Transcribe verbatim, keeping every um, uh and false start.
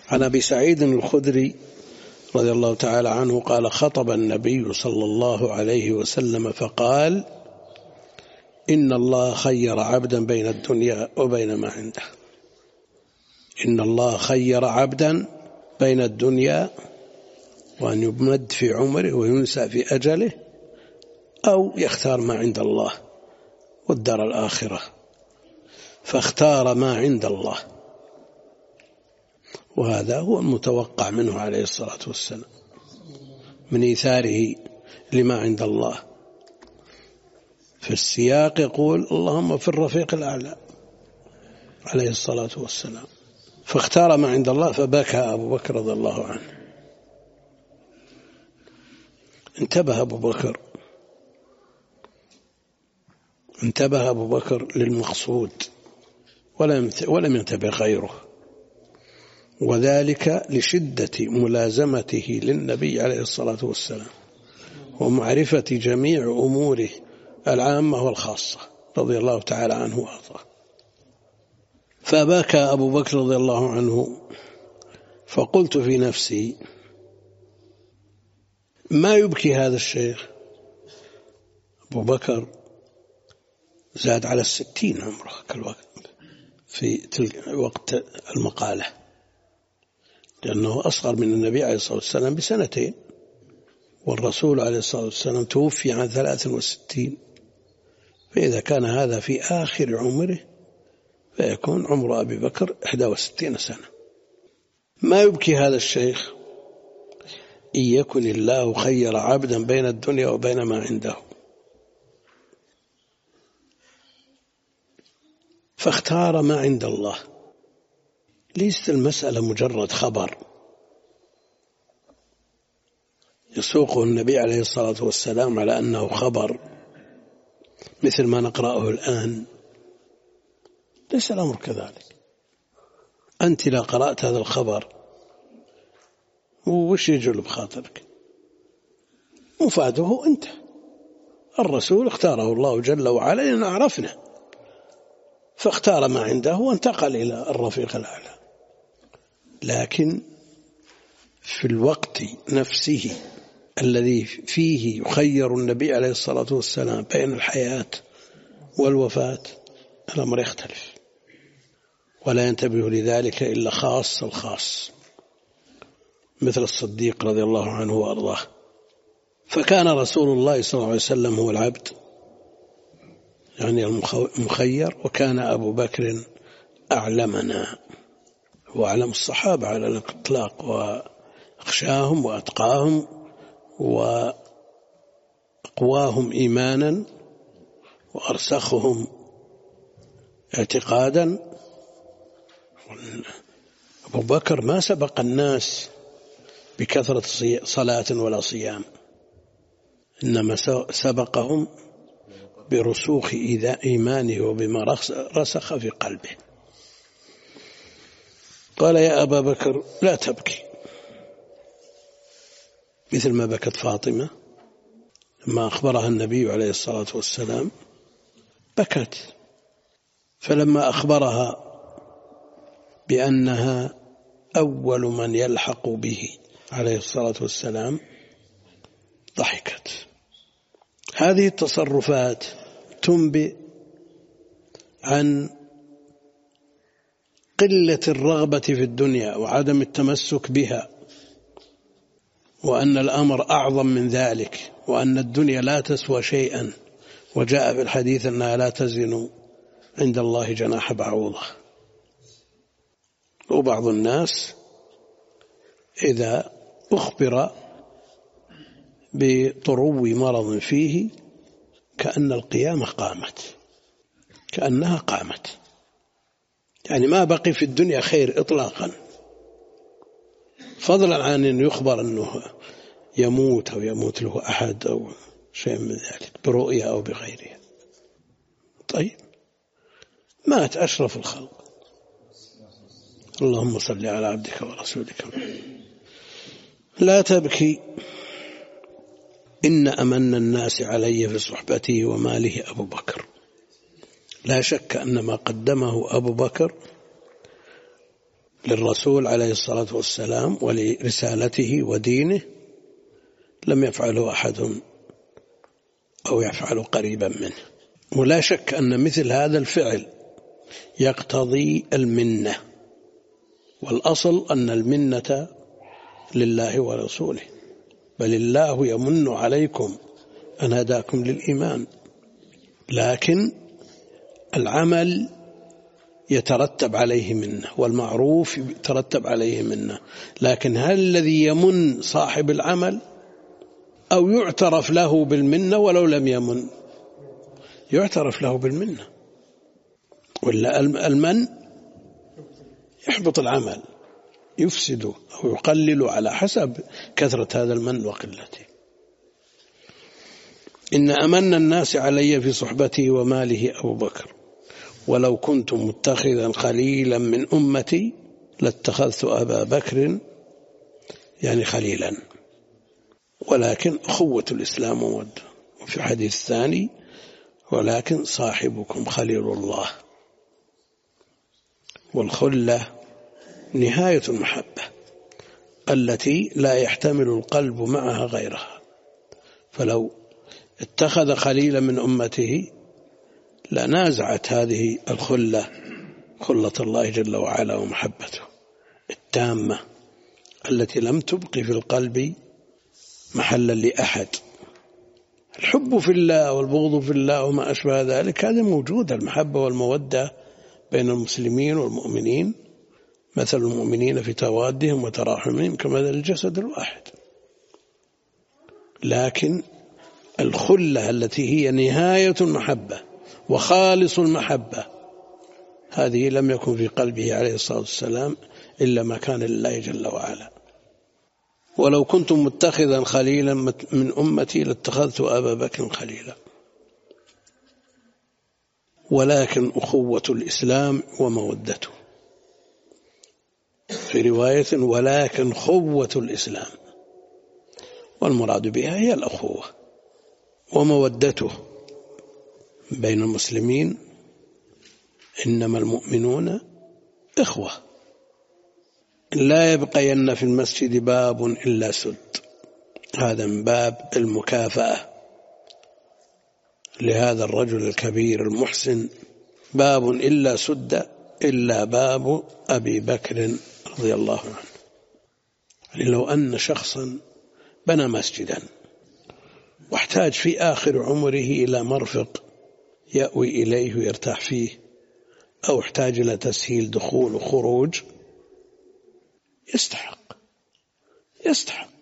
عن أبي سعيد الخدري رضي الله تعالى عنه قال: خطب النبي صلى الله عليه وسلم فقال: إن الله خير عبدا بين الدنيا وبين ما عنده. إن الله خير عبدا بين الدنيا وأن يمد في عمره وينسى في أجله، أو يختار ما عند الله والدار الآخرة، فاختار ما عند الله، وهذا هو المتوقع منه عليه الصلاة والسلام من إيثاره لما عند الله. في السياق يقول: اللهم في الرفيق الأعلى عليه الصلاة والسلام، فاختار ما عند الله، فبكى أبو بكر رضي الله عنه. انتبه أبو بكر انتبه أبو بكر للمقصود ولم ينتبه غيره، وذلك لشدة ملازمته للنبي عليه الصلاة والسلام ومعرفة جميع أموره العامة والخاصة رضي الله تعالى عنه وأرضاه. فبكى أبو بكر رضي الله عنه، فقلت في نفسي: ما يبكي هذا الشيخ؟ أبو بكر زاد على الستين عمره كالوقت في تلك وقت المقالة، لأنه أصغر من النبي عليه الصلاة والسلام بسنتين، والرسول عليه الصلاة والسلام توفي عن ثلاث وستين، فإذا كان هذا في آخر عمره فيكون عمر أبي بكر إحدى وستين سنة. ما يبكي هذا الشيخ؟ إن يكن الله خير عبدا بين الدنيا وبين ما عنده، فاختار ما عند الله. ليست المسألة مجرد خبر يسوقه النبي عليه الصلاة والسلام على أنه خبر مثل ما نقرأه الآن. ليس الأمر كذلك. أنت لا قرأت هذا الخبر وش يجل بخاطرك؟ مفاده أنت. الرسول اختاره الله جل وعلا لأن عرفنا، فاختار ما عنده وانتقل إلى الرفيق الأعلى. لكن في الوقت نفسه الذي فيه يخير النبي عليه الصلاة والسلام بين الحياة والوفاة الأمر يختلف، ولا ينتبه لذلك إلا خاص الخاص مثل الصديق رضي الله عنه وأرضاه. فكان رسول الله صلى الله عليه وسلم هو العبد، يعني المخير، وكان أبو بكر أعلمنا وأعلم الصحابة على الإطلاق، وأخشاهم وأتقاهم وأقواهم إيمانا وأرسخهم اعتقادا. أبو بكر ما سبق الناس بكثرة صلاة ولا صيام، إنما سبقهم برسوخ إيمانه وبما رسخ في قلبه. قال: يا أبا بكر لا تبكي، مثل ما بكت فاطمة لما أخبرها النبي عليه الصلاة والسلام بكت، فلما أخبرها بأنها أول من يلحق به عليه الصلاة والسلام ضحكت. هذه التصرفات تنبئ عن قلة الرغبة في الدنيا وعدم التمسك بها، وأن الأمر أعظم من ذلك، وأن الدنيا لا تسوى شيئا، وجاء في الحديث أنها لا تزن عند الله جناح بعوضة. وبعض الناس إذا أخبر بطرو مرض فيه كأن القيامة قامت، كأنها قامت، يعني ما بقي في الدنيا خير إطلاقا، فضلا عن أن يخبر أنه يموت أو يموت له أحد أو شيء من ذلك برؤية أو بغيرها. طيب، مات أشرف الخلق، اللهم صل على عبدك ورسولك. لا تبكي، إن أمن الناس علي في صحبته وماله أبو بكر. لا شك أن ما قدمه أبو بكر للرسول عليه الصلاة والسلام ولرسالته ودينه لم يفعله أحد أو يفعل قريبا منه. ولا شك أن مثل هذا الفعل يقتضي المنة، والأصل أن المنة لله ورسوله، بل الله يمن عليكم أن هداكم للإيمان، لكن العمل يترتب عليه منه والمعروف يترتب عليه منه. لكن هل الذي يمن صاحب العمل أو يعترف له بالمنة ولو لم يمن؟ يعترف له بالمنة، ولا المن يحبط العمل، يفسده أو يقلل على حسب كثرة هذا المن وقلته. إن أمن الناس علي في صحبته وماله أبو بكر، ولو كنت متخذا خليلا من أمتي لاتخذت أبا بكر يعني خليلا، ولكن أخوة الإسلام ومودة. وفي الحديث الثاني ولكن صاحبكم خليل الله. والخلة نهاية المحبة التي لا يحتمل القلب معها غيرها، فلو اتخذ خليلا من أمته لنازعت هذه الخلة خلة الله جل وعلا ومحبته التامة التي لم تبق في القلب محلا لأحد. الحب في الله والبغض في الله وما أشبه ذلك هذا موجود، المحبة والمودة بين المسلمين والمؤمنين مثل المؤمنين في توادهم وتراحمهم كمثل الجسد الواحد. لكن الخلة التي هي نهاية المحبة وخالص المحبة هذه لم يكن في قلبه عليه الصلاة والسلام إلا ما كان لله جل وعلا. ولو كنت متخذا خليلا من أمتي لاتخذت أبا بكر خليلا، ولكن أخوة الإسلام ومودته، في رواية ولكن خوة الإسلام، والمراد بها هي الأخوة ومودته بين المسلمين. إنما المؤمنون إخوة، لا يبقين في المسجد باب إلا سد، هذا من باب المكافأة لهذا الرجل الكبير المحسن، باب إلا سد إلا باب أبي بكر رضي الله عنه. يعني لو أن شخصا بنى مسجدا واحتاج في آخر عمره إلى مرفق يأوي إليه ويرتاح فيه، أو احتاج إلى تسهيل دخول وخروج، يستحق يستحق